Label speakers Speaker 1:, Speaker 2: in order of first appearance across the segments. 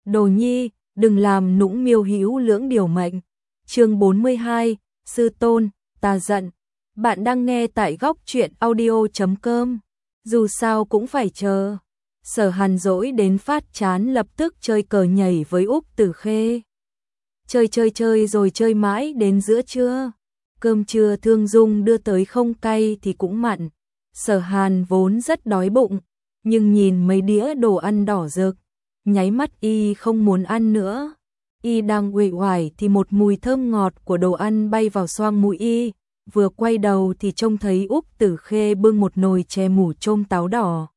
Speaker 1: Đồ nhi, đừng làm nũng miêu hữu lưỡng điều mệnh. Chương 42, sư tôn, ta giận. Bạn đang nghe tại góc truyện audio.com. Dù sao cũng phải chờ. Sở Hàn dỗi đến phát chán lập tức chơi cờ nhảy với Úc Tử Khê. Chơi rồi chơi mãi đến giữa trưa. Cơm trưa Thương Dung đưa tới không cay thì cũng mặn. Sở Hàn vốn rất đói bụng, nhưng nhìn mấy đĩa đồ ăn đỏ rực, nháy mắt y không muốn ăn nữa. Y đang uể oải thì một mùi thơm ngọt của đồ ăn bay vào xoang mũi y, vừa quay đầu thì trông thấy Úc Tử Khê bưng một nồi chè mủ trôm táo đỏ.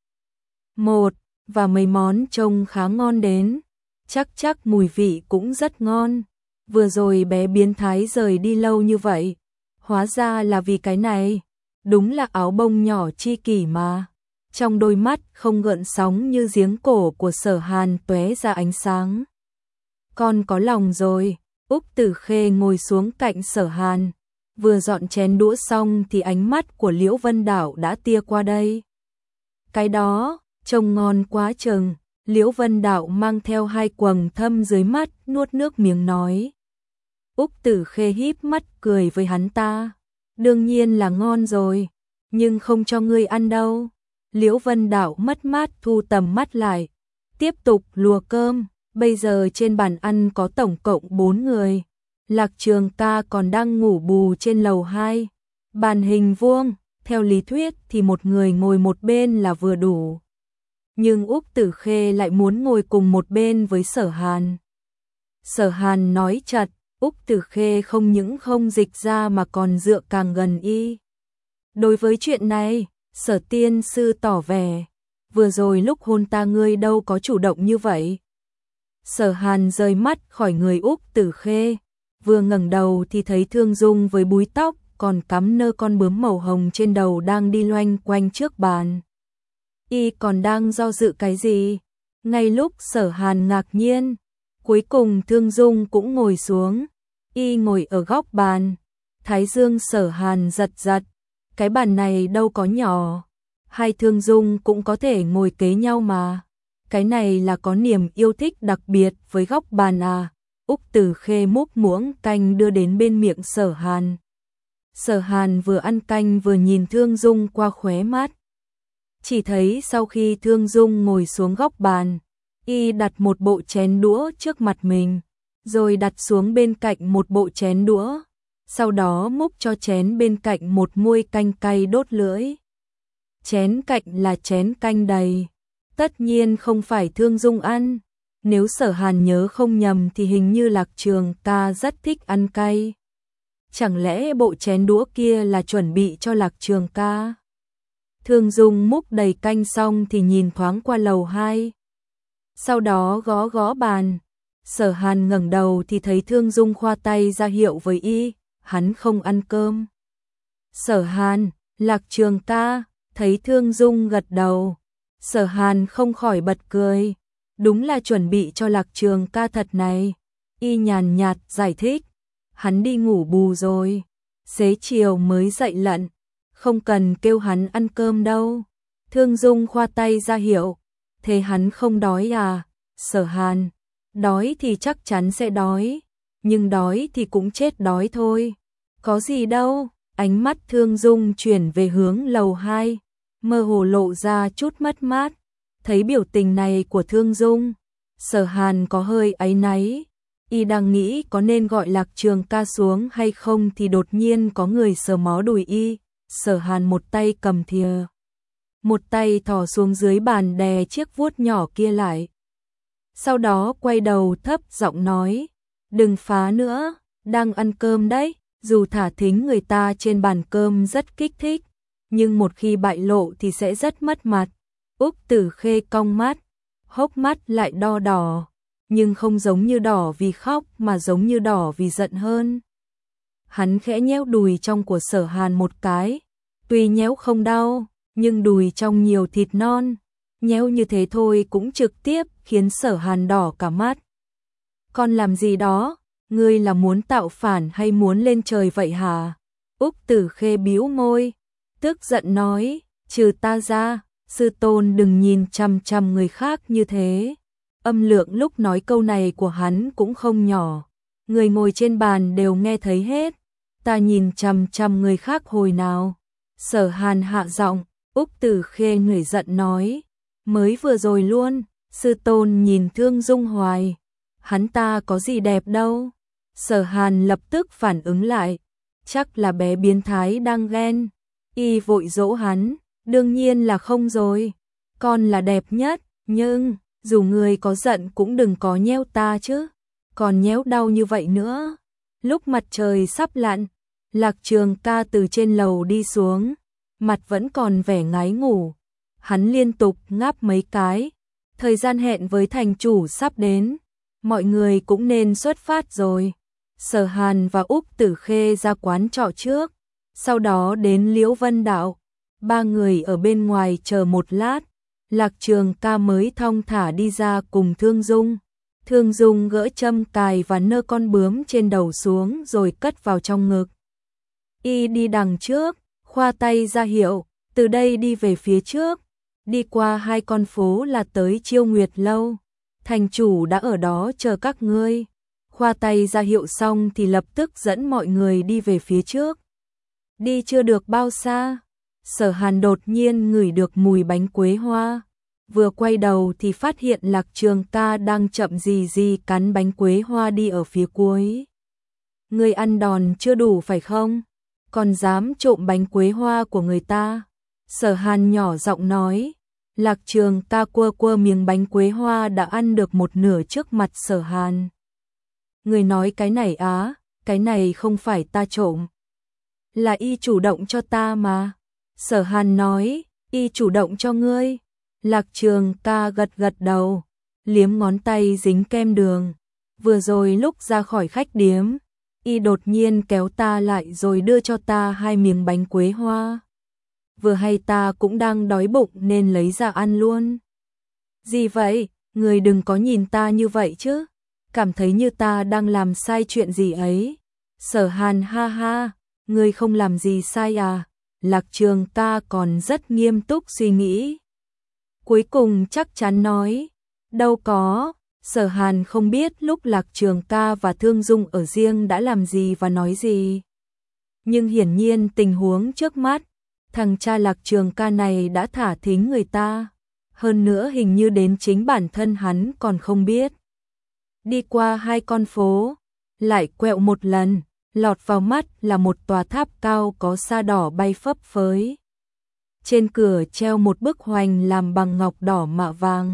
Speaker 1: Và mấy món trông khá ngon đến, chắc mùi vị cũng rất ngon. Vừa rồi bé biến thái rời đi lâu như vậy, hóa ra là vì cái này. Đúng là áo bông nhỏ chi kỷ mà. Trong đôi mắt không gợn sóng như giếng cổ của Sở Hàn tóe ra ánh sáng. Con có lòng rồi. Úc Tử Khê ngồi xuống cạnh Sở Hàn, vừa dọn chén đũa xong thì ánh mắt của Liễu Vân Đảo đã tia qua đây. Cái đó, trông ngon quá chừng. Liễu Vân Đảo mang theo hai quầng thâm dưới mắt, nuốt nước miếng nói. Úc Tử Khê híp mắt cười với hắn ta. Đương nhiên là ngon rồi, nhưng không cho ngươi ăn đâu. Liễu Vân Đảo mất mát thu tầm mắt lại, tiếp tục lùa cơm. Bây giờ trên bàn ăn có tổng cộng 4 người. Lạc Trường Ca còn đang ngủ bù trên lầu 2. Bàn hình vuông, theo lý thuyết thì một người ngồi một bên là vừa đủ. Nhưng Úc Tử Khê lại muốn ngồi cùng một bên với Sở Hàn. Sở Hàn nói chặt, Úc Tử Khê không những không dịch ra mà còn dựa càng gần y. Đối với chuyện này, Sở tiên sư tỏ vẻ, vừa rồi lúc hôn ta ngươi đâu có chủ động như vậy. Sở Hàn rời mắt khỏi người Úc Tử Khê, vừa ngẩng đầu thì thấy Thương Dung với búi tóc còn cắm nơ con bướm màu hồng trên đầu đang đi loanh quanh trước bàn. Y còn đang do dự cái gì? Ngay lúc Sở Hàn ngạc nhiên, cuối cùng Thương Dung cũng ngồi xuống. Y ngồi ở góc bàn, thái dương Sở Hàn giật giật. Cái bàn này đâu có nhỏ, hai Thương Dung cũng có thể ngồi kế nhau mà. Cái này là có niềm yêu thích đặc biệt với góc bàn à? Úc Tử Khê múc muỗng canh đưa đến bên miệng Sở Hàn. Sở Hàn vừa ăn canh vừa nhìn Thương Dung qua khóe mắt. Chỉ thấy sau khi Thương Dung ngồi xuống góc bàn, y đặt một bộ chén đũa trước mặt mình, rồi đặt xuống bên cạnh một bộ chén đũa, sau đó múc cho chén bên cạnh một muôi canh cay đốt lưỡi. Chén cạnh là chén canh đầy, tất nhiên không phải Thương Dung ăn. Nếu Sở Hàn nhớ không nhầm thì hình như Lạc Trường Ca rất thích ăn cay. Chẳng lẽ bộ chén đũa kia là chuẩn bị cho Lạc Trường Ca? Thương Dung múc đầy canh xong thì nhìn thoáng qua lầu 2. Sau đó gõ gõ bàn. Sở Hàn ngẩng đầu thì thấy Thương Dung khoa tay ra hiệu với y, hắn không ăn cơm. Sở Hàn, Lạc Trường Ca, thấy Thương Dung gật đầu. Sở Hàn không khỏi bật cười. Đúng là chuẩn bị cho Lạc Trường Ca thật này. Y nhàn nhạt giải thích. Hắn đi ngủ bù rồi. Xế chiều mới dậy lận. Không cần kêu hắn ăn cơm đâu. Thương Dung khoa tay ra hiệu. Thế hắn không đói à? Sở Hàn. Đói thì chắc chắn sẽ đói. Nhưng đói thì cũng chết đói thôi. Có gì đâu. Ánh mắt Thương Dung chuyển về hướng lầu 2. Mơ hồ lộ ra chút mất mát. Thấy biểu tình này của Thương Dung, Sở Hàn có hơi áy náy. Y đang nghĩ có nên gọi Lạc Trường Ca xuống hay không thì đột nhiên có người sờ mó đùi y. Sở Hàn một tay cầm thìa, một tay thò xuống dưới bàn đè chiếc vuốt nhỏ kia lại. Sau đó quay đầu thấp giọng nói, đừng phá nữa, đang ăn cơm đấy. Dù thả thính người ta trên bàn cơm rất kích thích, nhưng một khi bại lộ thì sẽ rất mất mặt. Úc Tử Khê cong mắt, hốc mắt lại đo đỏ, nhưng không giống như đỏ vì khóc mà giống như đỏ vì giận hơn. Hắn khẽ nhéo đùi trong của Sở Hàn một cái, tuy nhéo không đau, nhưng đùi trong nhiều thịt non, nhéo như thế thôi cũng trực tiếp khiến Sở Hàn đỏ cả mắt. Con làm gì đó, ngươi là muốn tạo phản hay muốn lên trời vậy hả? Úc Tử Khê bĩu môi, tức giận nói, trừ ta ra, sư tôn đừng nhìn chằm chằm người khác như thế. Âm lượng lúc nói câu này của hắn cũng không nhỏ. Người ngồi trên bàn đều nghe thấy hết. Ta nhìn chằm chằm người khác hồi nào. Sở Hàn hạ giọng, Úc Tử Khê nổi giận nói. Mới vừa rồi luôn, sư tôn nhìn Thương Dung hoài. Hắn ta có gì đẹp đâu. Sở Hàn lập tức phản ứng lại. Chắc là bé biến thái đang ghen. Y vội dỗ hắn, đương nhiên là không rồi. Con là đẹp nhất, nhưng dù người có giận cũng đừng có nhéo ta chứ. Còn nhéo đau như vậy nữa. Lúc mặt trời sắp lặn, Lạc Trường Ca từ trên lầu đi xuống, mặt vẫn còn vẻ ngái ngủ. Hắn liên tục ngáp mấy cái. Thời gian hẹn với thành chủ sắp đến, mọi người cũng nên xuất phát rồi. Sở Hàn và Úc Tử Khê ra quán trọ trước, sau đó đến Liễu Vân Đạo. Ba người ở bên ngoài chờ một lát, Lạc Trường Ca mới thong thả đi ra cùng Thương Dung. Thương Dung gỡ châm cài và nơ con bướm trên đầu xuống rồi cất vào trong ngực. Y đi đằng trước, khoa tay ra hiệu, từ đây đi về phía trước. Đi qua 2 con phố là tới Chiêu Nguyệt Lâu. Thành chủ đã ở đó chờ các ngươi. Khoa tay ra hiệu xong thì lập tức dẫn mọi người đi về phía trước. Đi chưa được bao xa, Sở Hàn đột nhiên ngửi được mùi bánh quế hoa. Vừa quay đầu thì phát hiện Lạc Trường Ca đang chậm gì cắn bánh quế hoa đi ở phía cuối. Ngươi ăn đòn chưa đủ phải không? Còn dám trộm bánh quế hoa của người ta. Sở Hàn nhỏ giọng nói. Lạc Trường Ca quơ miếng bánh quế hoa đã ăn được một nửa trước mặt Sở Hàn. Người nói cái này á, cái này không phải ta trộm. Là y chủ động cho ta mà. Sở Hàn nói, y chủ động cho ngươi. Lạc Trường Ca gật đầu, liếm ngón tay dính kem đường. Vừa rồi lúc ra khỏi khách điếm, y đột nhiên kéo ta lại rồi đưa cho ta 2 miếng bánh quế hoa. Vừa hay ta cũng đang đói bụng nên lấy ra ăn luôn. Gì vậy, người đừng có nhìn ta như vậy chứ. Cảm thấy như ta đang làm sai chuyện gì ấy. Sở Hàn ha ha, người không làm gì sai à. Lạc Trường Ca còn rất nghiêm túc suy nghĩ. Cuối cùng chắc chắn nói, đâu có. Sở Hàn không biết lúc Lạc Trường Ca và Thương Dung ở riêng đã làm gì và nói gì. Nhưng hiển nhiên tình huống trước mắt, thằng cha Lạc Trường Ca này đã thả thính người ta. Hơn nữa hình như đến chính bản thân hắn còn không biết. Đi qua 2 con phố, lại quẹo một lần, lọt vào mắt là một tòa tháp cao có sa đỏ bay phấp phới. Trên cửa treo một bức hoành làm bằng ngọc đỏ mạ vàng.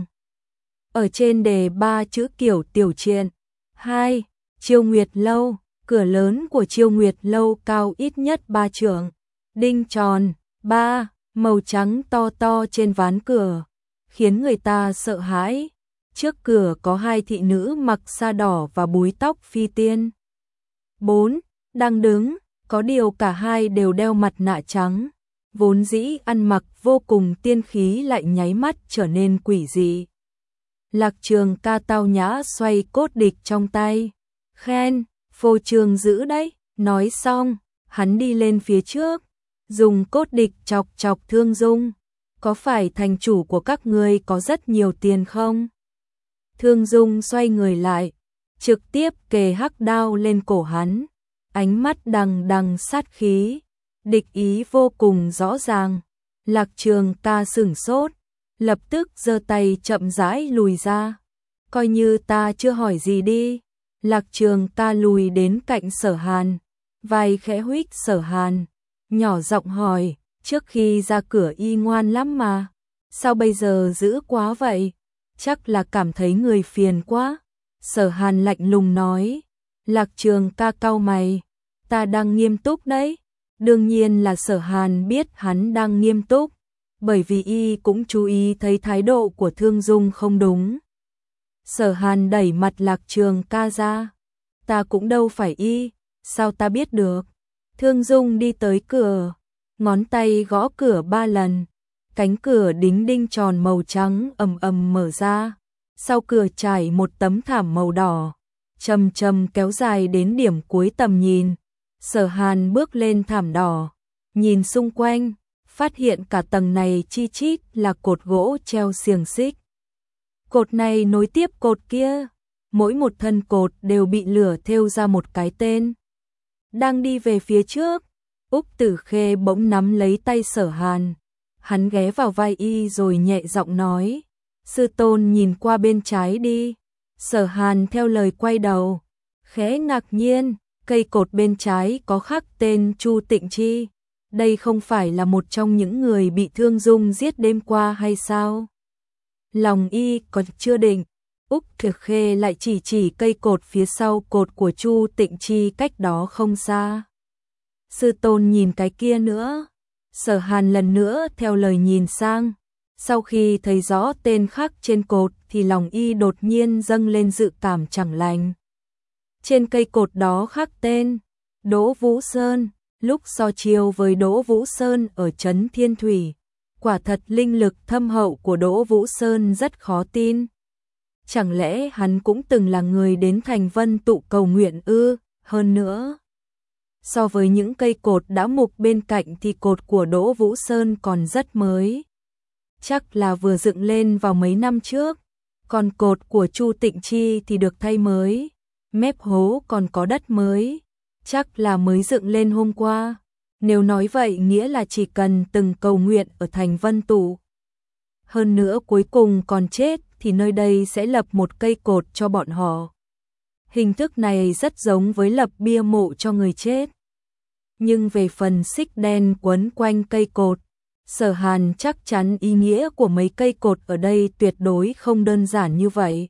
Speaker 1: Ở trên đề 3 chữ kiểu tiểu truyện. 2. Chiêu Nguyệt Lâu. Cửa lớn của Chiêu Nguyệt Lâu cao ít nhất 3 trượng. Đinh tròn. 3. Màu trắng to to trên ván cửa, khiến người ta sợ hãi. Trước cửa có 2 thị nữ mặc sa đỏ và búi tóc phi tiên. 4. Đang đứng, có điều cả hai đều đeo mặt nạ trắng. Vốn dĩ ăn mặc vô cùng tiên khí lại nháy mắt trở nên quỷ dị. Lạc Trường Ca tao nhã xoay cốt địch trong tay. Khen, phô trương dữ đấy. Nói xong, hắn đi lên phía trước, dùng cốt địch chọc chọc Thương Dung. Có phải thành chủ của các ngươi có rất nhiều tiền không? Thương Dung xoay người lại, trực tiếp kề hắc đao lên cổ hắn. Ánh mắt đằng đằng sát khí, địch ý vô cùng rõ ràng. Lạc Trường Ca sửng sốt, lập tức giơ tay chậm rãi lùi ra. Coi như ta chưa hỏi gì đi. Lạc Trường Ca lùi đến cạnh Sở Hàn, vai khẽ huých Sở Hàn, nhỏ giọng hỏi, trước khi ra cửa y ngoan lắm mà, sao bây giờ dữ quá vậy? Chắc là cảm thấy người phiền quá. Sở Hàn lạnh lùng nói. Lạc Trường Ca cau mày, ta đang nghiêm túc đấy. Đương nhiên là Sở Hàn biết hắn đang nghiêm túc, bởi vì y cũng chú ý thấy thái độ của Thương Dung không đúng. Sở Hàn đẩy mặt Lạc Trường Ca ra. Ta cũng đâu phải y, sao ta biết được? Thương Dung đi tới cửa, ngón tay gõ cửa 3 lần. Cánh cửa đính đinh tròn màu trắng ầm ầm mở ra. Sau cửa trải một tấm thảm màu đỏ, chậm chậm kéo dài đến điểm cuối tầm nhìn. Sở Hàn bước lên thảm đỏ, nhìn xung quanh, phát hiện cả tầng này chi chít là cột gỗ treo xiềng xích. Cột này nối tiếp cột kia, mỗi một thân cột đều bị lửa thêu ra một cái tên. Đang đi về phía trước, Úc Tử Khê bỗng nắm lấy tay Sở Hàn. Hắn ghé vào vai y rồi nhẹ giọng nói, sư tôn nhìn qua bên trái đi. Sở Hàn theo lời quay đầu, khẽ ngạc nhiên, cây cột bên trái có khắc tên Chu Tịnh Chi. Đây không phải là một trong những người bị Thương Dung giết đêm qua hay sao? Lòng y còn chưa định, Úc Tử Khê lại chỉ cây cột phía sau cột của Chu Tịnh Chi cách đó không xa. Sư tôn nhìn cái kia nữa. Sở Hàn lần nữa theo lời nhìn sang. Sau khi thấy rõ tên khắc trên cột thì lòng y đột nhiên dâng lên dự cảm chẳng lành. Trên cây cột đó khắc tên Đỗ Vũ Sơn. Lúc so chiêu với Đỗ Vũ Sơn ở trấn Thiên Thủy, quả thật linh lực thâm hậu của Đỗ Vũ Sơn rất khó tin. Chẳng lẽ hắn cũng từng là người đến Thành Vân tụ cầu nguyện ư? Hơn nữa, so với những cây cột đã mục bên cạnh thì cột của Đỗ Vũ Sơn còn rất mới. Chắc là vừa dựng lên vào mấy năm trước, còn cột của Chu Tịnh Chi thì được thay mới, mép hố còn có đất mới, chắc là mới dựng lên hôm qua. Nếu nói vậy nghĩa là chỉ cần từng cầu nguyện ở Thành Vân tụ. Hơn nữa cuối cùng còn chết thì nơi đây sẽ lập một cây cột cho bọn họ. Hình thức này rất giống với lập bia mộ cho người chết. Nhưng về phần xích đen quấn quanh cây cột, Sở Hàn chắc chắn ý nghĩa của mấy cây cột ở đây tuyệt đối không đơn giản như vậy.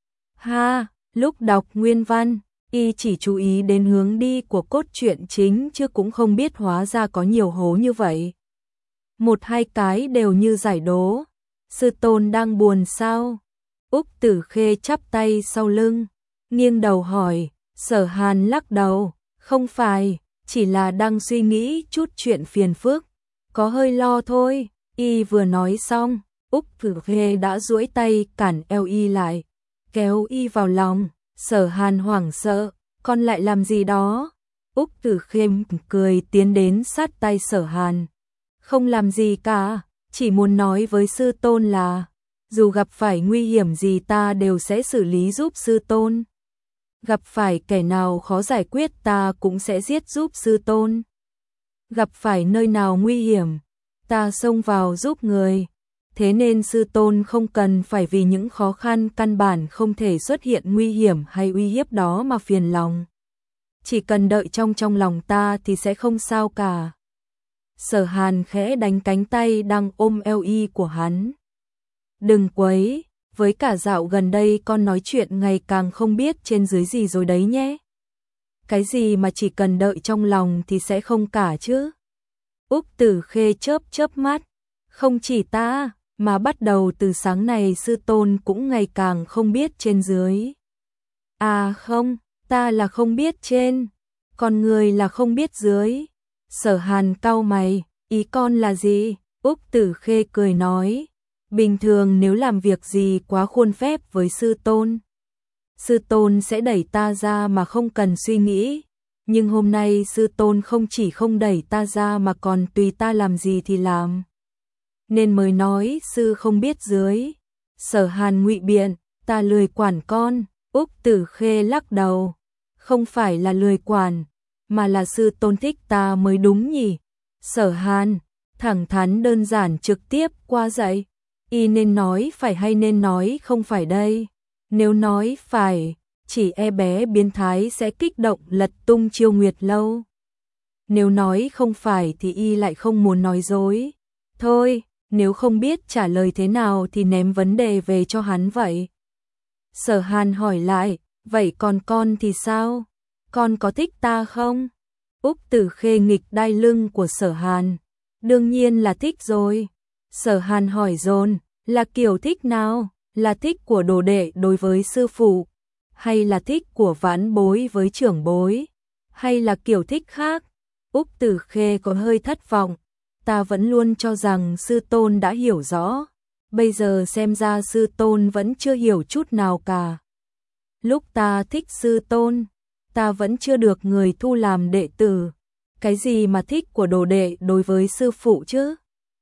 Speaker 1: Lúc đọc nguyên văn, y chỉ chú ý đến hướng đi của cốt truyện chính chứ cũng không biết hóa ra có nhiều hố như vậy. Một hai cái đều như giải đố. Sư tôn đang buồn sao? Úc Tử Khê chắp tay sau lưng, nghiêng đầu hỏi. Sở Hàn lắc đầu, không phải, chỉ là đang suy nghĩ chút chuyện phiền phức, có hơi lo thôi. Y vừa nói xong, Úc Tử Khê đã duỗi tay cản eo y lại, kéo y vào lòng. Sở Hàn hoảng sợ, con lại làm gì đó? Úc Tử Khê cười tiến đến sát tay Sở Hàn. Không làm gì cả, chỉ muốn nói với sư tôn là, dù gặp phải nguy hiểm gì ta đều sẽ xử lý giúp sư tôn. Gặp phải kẻ nào khó giải quyết ta cũng sẽ giết giúp sư tôn. Gặp phải nơi nào nguy hiểm, ta xông vào giúp người. Thế nên sư tôn không cần phải vì những khó khăn căn bản không thể xuất hiện nguy hiểm hay uy hiếp đó mà phiền lòng. Chỉ cần đợi trong lòng ta thì sẽ không sao cả. Sở Hàn khẽ đánh cánh tay đang ôm eo y của hắn. Đừng quấy, với cả dạo gần đây con nói chuyện ngày càng không biết trên dưới gì rồi đấy nhé. Cái gì mà chỉ cần đợi trong lòng thì sẽ không cả chứ? Úc Tử Khê chớp mắt, không chỉ ta, mà bắt đầu từ sáng này sư tôn cũng ngày càng không biết trên dưới. À không, ta là không biết trên, còn người là không biết dưới. Sở Hàn cau mày, ý con là gì? Úc Tử Khê cười nói, bình thường nếu làm việc gì quá khuôn phép với sư tôn sẽ đẩy ta ra mà không cần suy nghĩ. Nhưng hôm nay sư tôn không chỉ không đẩy ta ra mà còn tùy ta làm gì thì làm. Nên mới nói sư không biết dưới. Sở Hàn ngụy biện, ta lười quản con. Úc Tử Khê lắc đầu, không phải là lười quản, mà là sư tôn thích ta mới đúng nhỉ. Sở Hàn, thẳng thắn đơn giản trực tiếp qua dạy. Y nên nói phải hay nên nói không phải đây? Nếu nói phải, chỉ e bé biến thái sẽ kích động lật tung Chiêu Nguyệt Lâu. Nếu nói không phải thì y lại không muốn nói dối. Thôi, nếu không biết trả lời thế nào thì ném vấn đề về cho hắn vậy. Sở Hàn hỏi lại, vậy còn con thì sao? Con có thích ta không? Úc Tử Khê nghịch đai lưng của Sở Hàn. Đương nhiên là thích rồi. Sở Hàn hỏi dồn, là kiểu thích nào? Là thích của đồ đệ đối với sư phụ? Hay là thích của vãn bối với trưởng bối? Hay là kiểu thích khác? Úc Tử Khê có hơi thất vọng. Ta vẫn luôn cho rằng sư tôn đã hiểu rõ. Bây giờ xem ra sư tôn vẫn chưa hiểu chút nào cả. Lúc ta thích sư tôn, ta vẫn chưa được người thu làm đệ tử. Cái gì mà thích của đồ đệ đối với sư phụ chứ?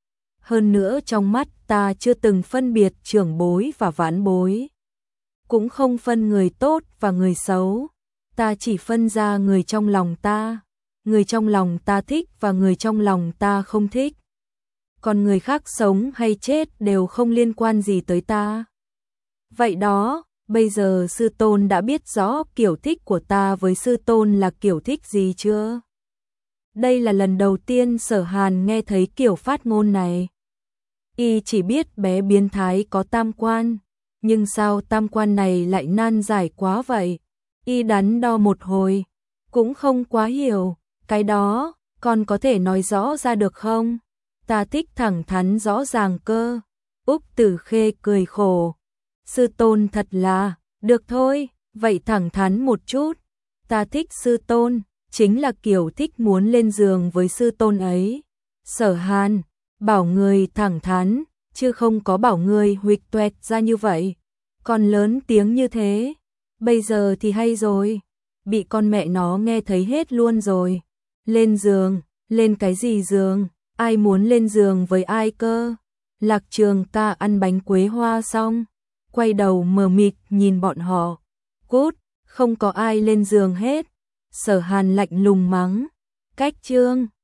Speaker 1: Hơn nữa trong mắt ta chưa từng phân biệt trưởng bối và vãn bối. Cũng không phân người tốt và người xấu. Ta chỉ phân ra người trong lòng ta. Người trong lòng ta thích và người trong lòng ta không thích. Còn người khác sống hay chết đều không liên quan gì tới ta. Vậy đó, bây giờ sư tôn đã biết rõ kiểu thích của ta với sư tôn là kiểu thích gì chưa? Đây là lần đầu tiên Sở Hàn nghe thấy kiểu phát ngôn này. Y chỉ biết bé biến thái có tam quan, nhưng sao tam quan này lại nan giải quá vậy? Y đắn đo một hồi, cũng không quá hiểu, cái đó, con có thể nói rõ ra được không? Ta thích thẳng thắn rõ ràng cơ. Úc Tử Khê cười khổ. Sư tôn thật là, được thôi, vậy thẳng thắn một chút. Ta thích sư tôn, chính là kiểu thích muốn lên giường với sư tôn ấy. Sở Hàn, bảo người thẳng thắn, chứ không có bảo người huỵch toẹt ra như vậy. Còn lớn tiếng như thế, bây giờ thì hay rồi, bị con mẹ nó nghe thấy hết luôn rồi. Lên giường, lên cái gì giường, ai muốn lên giường với ai cơ? Lạc Trường ca ăn bánh quế hoa xong, quay đầu mờ mịt nhìn bọn họ. Cút, không có ai lên giường hết. Sở Hàn lạnh lùng mắng. Cách Trương.